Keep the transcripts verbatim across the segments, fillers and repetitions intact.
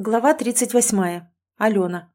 Глава тридцать восьмая. Алена.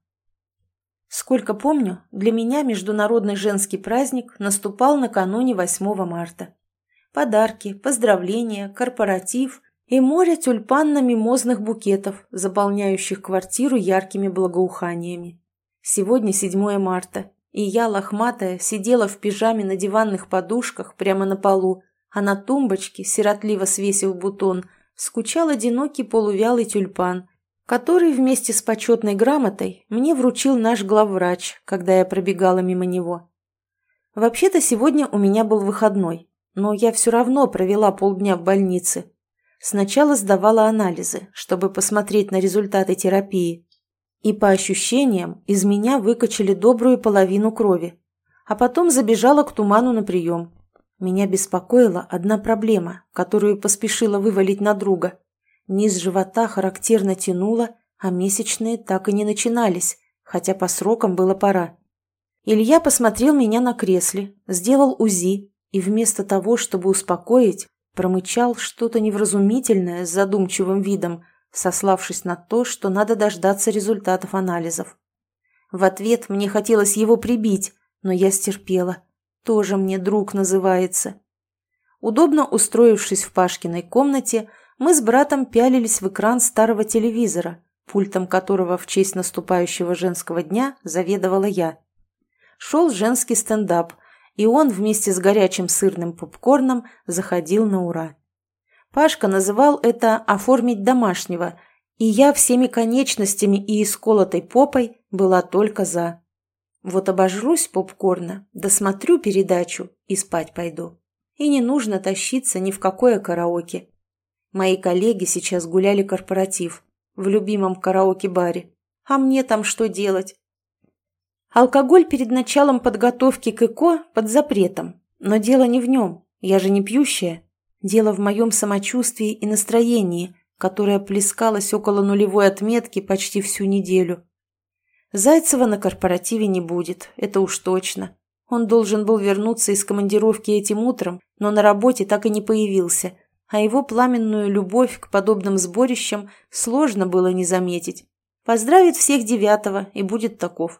Сколько помню, для меня Международный женский праздник наступал накануне восьмого марта. Подарки, поздравления, корпоратив и море тюльпанно-мимозных букетов, заполняющих квартиру яркими благоуханиями. Сегодня седьмое марта, и я, лохматая, сидела в пижаме на диванных подушках прямо на полу, а на тумбочке, сиротливо свесив бутон, скучал одинокий полувялый тюльпан, который вместе с почетной грамотой мне вручил наш главврач, когда я пробегала мимо него. Вообще-то сегодня у меня был выходной, но я все равно провела полдня в больнице. Сначала сдавала анализы, чтобы посмотреть на результаты терапии. И по ощущениям из меня выкачали добрую половину крови. А потом забежала к Туману на прием. Меня беспокоила одна проблема, которую поспешила вывалить на друга. Низ живота характерно тянуло, а месячные так и не начинались, хотя по срокам было пора. Илья посмотрел меня на кресле, сделал УЗИ и вместо того, чтобы успокоить, промычал что-то невразумительное с задумчивым видом, сославшись на то, что надо дождаться результатов анализов. В ответ мне хотелось его прибить, но я стерпела. Тоже мне друг называется. Удобно устроившись в Пашкиной комнате, мы с братом пялились в экран старого телевизора, пультом которого в честь наступающего женского дня заведовала я. Шел женский стендап, и он вместе с горячим сырным попкорном заходил на ура. Пашка называл это «оформить домашнего», и я всеми конечностями и исколотой попой была только за. Вот обожрусь попкорна, досмотрю передачу и спать пойду. И не нужно тащиться ни в какое караоке. Мои коллеги сейчас гуляли корпоратив в любимом караоке-баре. А мне там что делать? Алкоголь перед началом подготовки к ЭКО под запретом. Но дело не в нем, я же не пьющая. Дело в моем самочувствии и настроении, которое плескалось около нулевой отметки почти всю неделю. Зайцева на корпоративе не будет, это уж точно. Он должен был вернуться из командировки этим утром, но на работе так и не появился, а его пламенную любовь к подобным сборищам сложно было не заметить. Поздравит всех девятого и будет таков.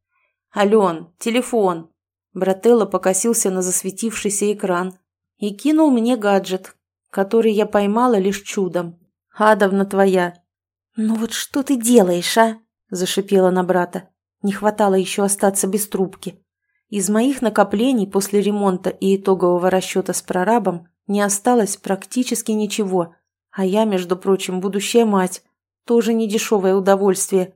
«Ален, телефон!» Брателло покосился на засветившийся экран и кинул мне гаджет, который я поймала лишь чудом. «Адовна твоя!» «Ну вот что ты делаешь, а?» – зашипела на брата. Не хватало еще остаться без трубки. Из моих накоплений после ремонта и итогового расчета с прорабом не осталось практически ничего, а я, между прочим, будущая мать. Тоже недешевое удовольствие.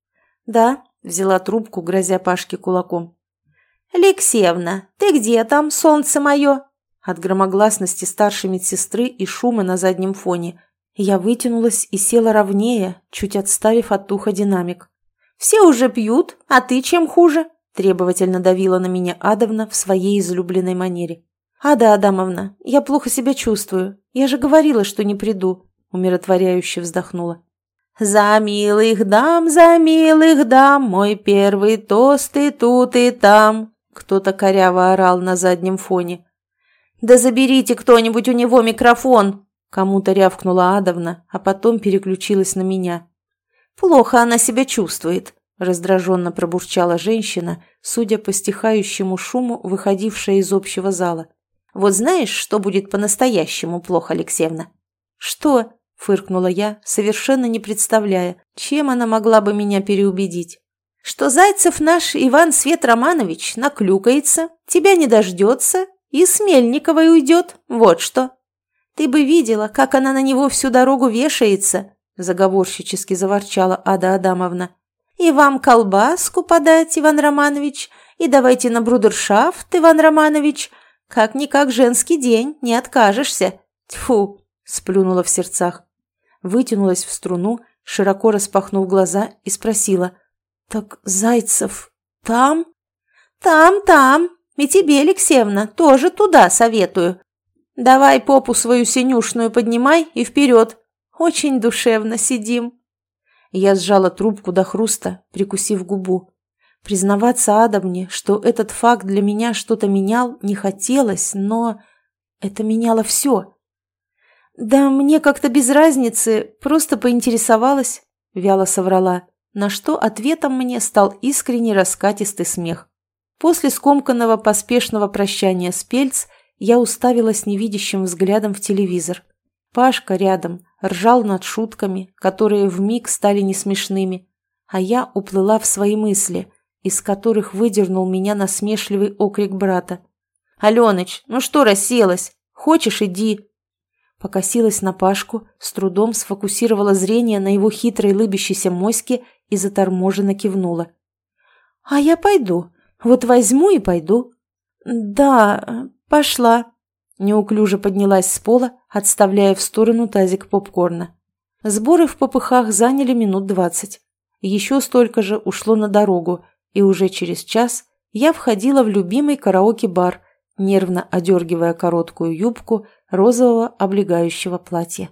«Да», — взяла трубку, грозя Пашке кулаком. «Алексеевна, ты где там, солнце мое?» От громогласности старшей медсестры и шума на заднем фоне я вытянулась и села ровнее, чуть отставив от уха динамик. «Все уже пьют, а ты чем хуже?» Требовательно давила на меня Адовна в своей излюбленной манере. «Ада Адамовна, я плохо себя чувствую. Я же говорила, что не приду», — умиротворяюще вздохнула. «За милых дам, за милых дам, мой первый тост и тут, и там», — кто-то коряво орал на заднем фоне. «Да заберите кто-нибудь у него микрофон», — кому-то рявкнула Адовна, а потом переключилась на меня. «Плохо она себя чувствует», — раздраженно пробурчала женщина, судя по стихающему шуму, выходившая из общего зала. «Вот знаешь, что будет по-настоящему плохо, Алексеевна?» «Что?» — фыркнула я, совершенно не представляя, чем она могла бы меня переубедить. «Что Зайцев наш Иван Свет Романович наклюкается, тебя не дождется и с Мельниковой уйдет, вот что. Ты бы видела, как она на него всю дорогу вешается», — заговорщически заворчала Ада Адамовна. «И вам колбаску подать, Иван Романович, и давайте на брудершафт, Иван Романович. Как-никак женский день, не откажешься. Тьфу!» — сплюнула в сердцах. Вытянулась в струну, широко распахнув глаза и спросила. «Так Зайцев там?» «Там, там. И тебе, Алексеевна, тоже туда советую. Давай попу свою синюшную поднимай и вперед. Очень душевно сидим». Я сжала трубку до хруста, прикусив губу. Признаваться Адовне, что этот факт для меня что-то менял, не хотелось, но это меняло все. «Да мне как-то без разницы, просто поинтересовалась», вяло соврала, на что ответом мне стал искренний раскатистый смех. После скомканного поспешного прощания с Пельц я уставилась невидящим взглядом в телевизор. Пашка рядом ржал над шутками, которые вмиг стали несмешными, а я уплыла в свои мысли, из которых выдернул меня насмешливый окрик брата. «Аленыч, ну что расселась? Хочешь, иди!» Покосилась на Пашку, с трудом сфокусировала зрение на его хитрой лыбящейся моське и заторможенно кивнула. «А я пойду. Вот возьму и пойду». «Да, пошла». Неуклюже поднялась с пола, отставляя в сторону тазик попкорна. Сборы в попыхах заняли минут двадцать. Еще столько же ушло на дорогу, и уже через час я входила в любимый караоке-бар, нервно одергивая короткую юбку розового облегающего платья.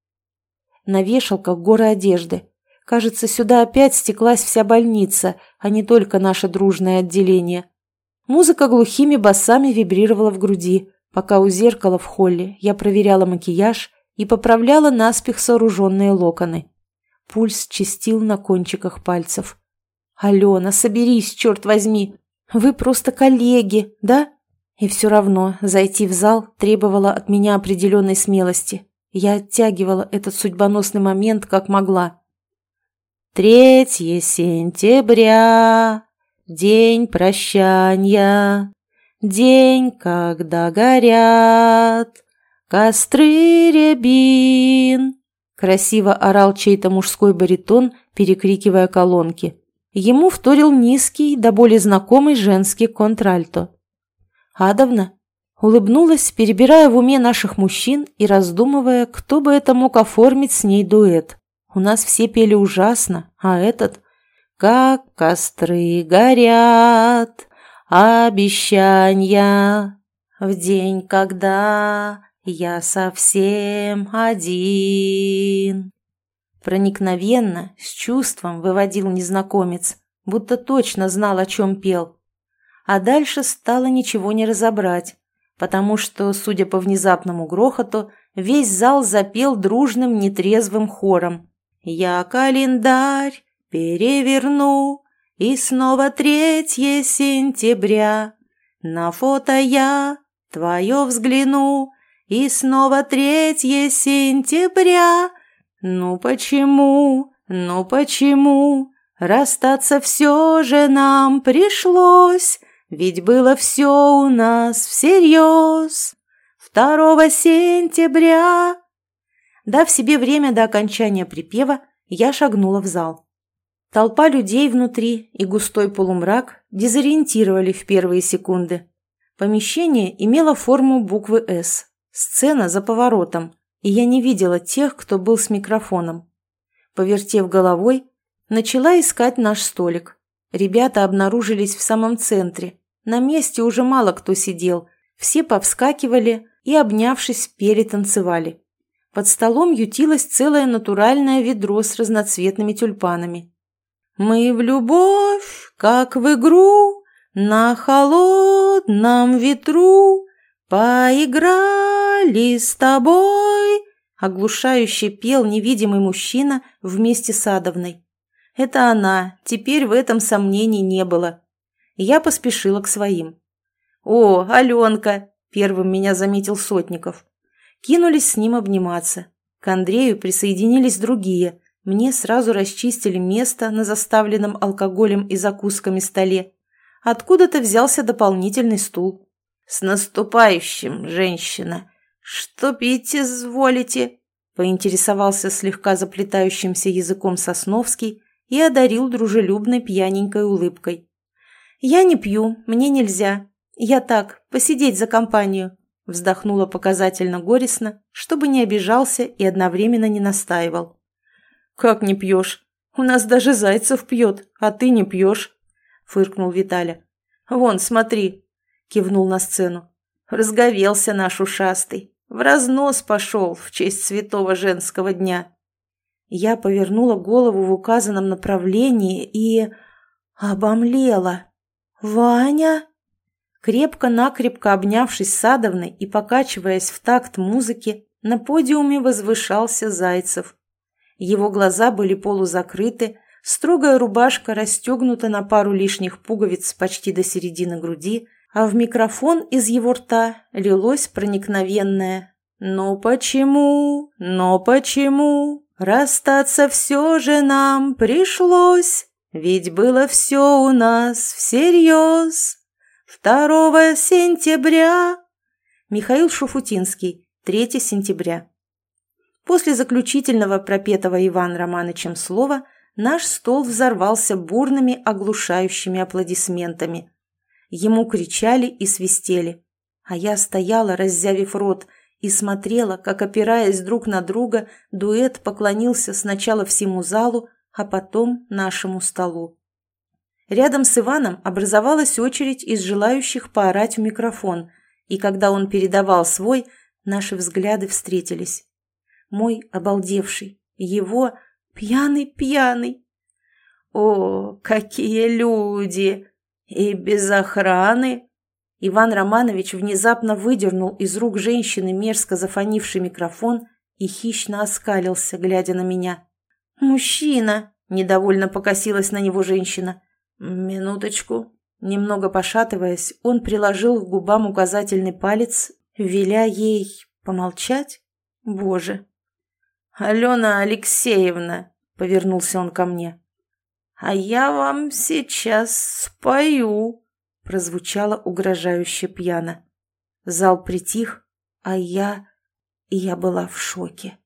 На вешалках горы одежды. Кажется, сюда опять стеклась вся больница, а не только наше дружное отделение. Музыка глухими басами вибрировала в груди, пока у зеркала в холле я проверяла макияж и поправляла наспех сооруженные локоны. Пульс чистил на кончиках пальцев. «Алена, соберись, черт возьми! Вы просто коллеги, да?» И все равно зайти в зал требовало от меня определенной смелости. Я оттягивала этот судьбоносный момент как могла. «Третье сентября, день прощания, день, когда горят костры рябин», красиво орал чей-то мужской баритон, перекрикивая колонки. Ему вторил низкий, до боли знакомый женский контральто. Адовна улыбнулась, перебирая в уме наших мужчин и раздумывая, кто бы это мог оформить с ней дуэт. У нас все пели ужасно, а этот «Как костры горят, обещания, в день, когда я совсем один». Проникновенно, с чувством выводил незнакомец, будто точно знал, о чем пел. А дальше стало ничего не разобрать, потому что, судя по внезапному грохоту, весь зал запел дружным нетрезвым хором. «Я календарь переверну, и снова третье сентября. На фото я твое взгляну, и снова третье сентября. Ну почему, ну почему расстаться все же нам пришлось? Ведь было все у нас всерьез. Второго сентября». Дав себе время до окончания припева, я шагнула в зал. Толпа людей внутри и густой полумрак дезориентировали в первые секунды. Помещение имело форму буквы «С», сцена за поворотом, и я не видела тех, кто был с микрофоном. Повертев головой, начала искать наш столик. Ребята обнаружились в самом центре. На месте уже мало кто сидел. Все повскакивали и, обнявшись, пели, танцевали. Под столом ютилось целое натуральное ведро с разноцветными тюльпанами. «Мы в любовь, как в игру, на холодном ветру поиграли с тобой», оглушающе пел невидимый мужчина вместе с Адовной. Это она, теперь в этом сомнений не было. Я поспешила к своим. «О, Аленка!» – первым меня заметил Сотников. Кинулись с ним обниматься. К Андрею присоединились другие. Мне сразу расчистили место на заставленном алкоголем и закусками столе. Откуда-то взялся дополнительный стул. «С наступающим, женщина! Что пить изволите?» – поинтересовался слегка заплетающимся языком Сосновский и одарил дружелюбной пьяненькой улыбкой. «Я не пью, мне нельзя. Я так, посидеть за компанию», – вздохнула показательно горестно, чтобы не обижался и одновременно не настаивал. «Как не пьешь? У нас даже Зайцев пьет, а ты не пьешь», – фыркнул Виталя. «Вон, смотри», – кивнул на сцену. «Разговелся наш ушастый, в разнос пошел в честь святого женского дня». Я повернула голову в указанном направлении и... обомлела. «Ваня?» Крепко-накрепко обнявшись с Адовной и покачиваясь в такт музыки, на подиуме возвышался Зайцев. Его глаза были полузакрыты, строгая рубашка расстегнута на пару лишних пуговиц почти до середины груди, а в микрофон из его рта лилось проникновенное: «Но почему, но почему расстаться все же нам пришлось? Ведь было все у нас всерьез. второго сентября...» Михаил Шуфутинский. третьего сентября. После заключительного пропетого Иваном Романычем слова наш стол взорвался бурными оглушающими аплодисментами. Ему кричали и свистели, а я стояла, раззявив рот, и смотрела, как, опираясь друг на друга, дуэт поклонился сначала всему залу, а потом нашему столу. Рядом с Иваном образовалась очередь из желающих поорать в микрофон, и когда он передавал свой, наши взгляды встретились. Мой обалдевший, его пьяный-пьяный. О, какие люди! И без охраны! Иван Романович внезапно выдернул из рук женщины мерзко зафонивший микрофон и хищно оскалился, глядя на меня. «Мужчина!» – недовольно покосилась на него женщина. «Минуточку». Немного пошатываясь, он приложил к губам указательный палец, веля ей помолчать. Боже! «Алена Алексеевна!» – повернулся он ко мне. «А я вам сейчас спою!» – прозвучало угрожающе пьяно. Зал притих, а я... я была в шоке.